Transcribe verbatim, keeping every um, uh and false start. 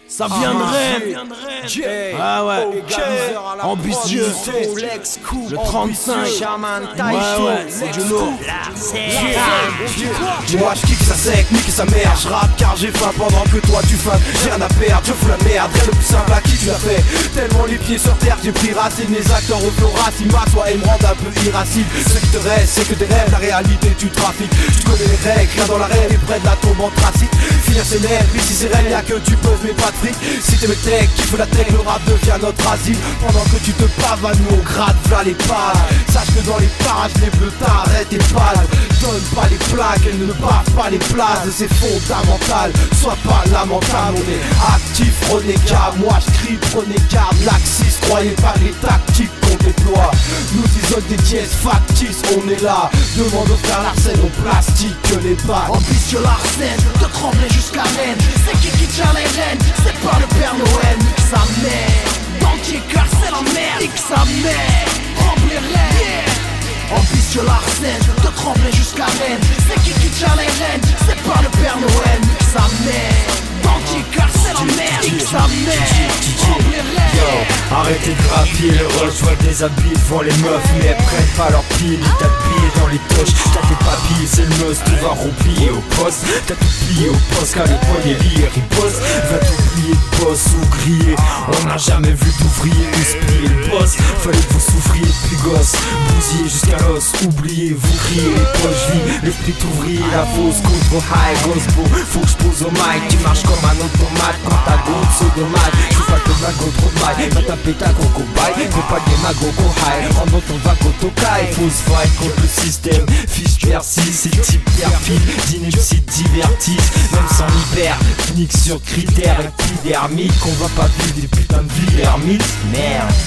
Ça viendrait. Ah ouais, ambitieux. Le trente-cinq. Ouais ouais, c'est du lourd. Moi je kick sa sec, nique sa mère. Je rappe car j'ai faim pendant que toi tu feintes. J'ai rien à perdre, je fous la merde. Rien de plus simple à qui tu l'as fait. Tellement les pieds sur terre, j'ai pris racine. Les acteurs au flow racine, m'assois et me rendent un peu irascible. Ce qui te reste, c'est que des rêves, la réalité tu trafiques. Tu connais les règles, rien dans la rêve et près de la tombe en trafic. Finir ses nerfs, ici c'est réel, y'a que tu peux mais pas de fric. Si t'es mes tech, qui fait la tech, le rap devient notre asile. Pendant que tu te pavanes, nous on gratte, v'là les pages. Sache que dans les pages, les bleus t'arrêtent et pales. Donne pas les plaques, elles ne bavent pas les places. C'est fondamental, sois pas lamentable. On est actif, renégat, moi je crie, prenez garde. Laxiste, croyez pas les tactiques qu'on déploie. Nous disons des dièses factices, on est là. Demande au frère Larsen, on plastique que les bacs. Ambitieux Larsen, de trembler jusqu'à Rennes. C'est qui qui tient les rênes, c'est pas le Père Noël. Nique sa mère, dans tes cœurs c'est la merde. Nique sa mère, tremble les rênes. Ambitieux Larsen, de trembler jusqu'à Rennes. C'est qui qui tient les rênes, c'est pas le Père Noël. Nique sa mère, dans tes cœurs c'est la merde. Nique sa mère, tremble les rênes. Arrêtez de grappiller le rush, je vois des habits devant les meufs. Mais elles prennent pas leurs pieds, ni t'habiller dans les toches. T'as tes papilles, c'est le must, tu vas roupiller au poste. T'as tout plié au poste, car les poignets liés ripostent. Va t'oublier de boss ou griller. On n'a jamais vu d'ouvrier ou plier le boss. Fallait que vous souffriez depuis gosse, bousillez jusqu'à l'os. Oubliez, vous criez les poches vides, l'esprit ouvrier, la fausse contre high goes beau. Faut que je pose au mic, tu marches comme un automate. Quand ta goutte se dommage, je pas que ma go trop de maille. Va taper ta coco bye, fais pas des mago go high. Rentre dans ton vago tokai, faut se fight contre le système. Fiche persiste, c'est type perfide. Dîner psy divertissent, même sans hyper. Nique sur critères épidermiques, on va pas vivre des putains de vie ermites. Merde.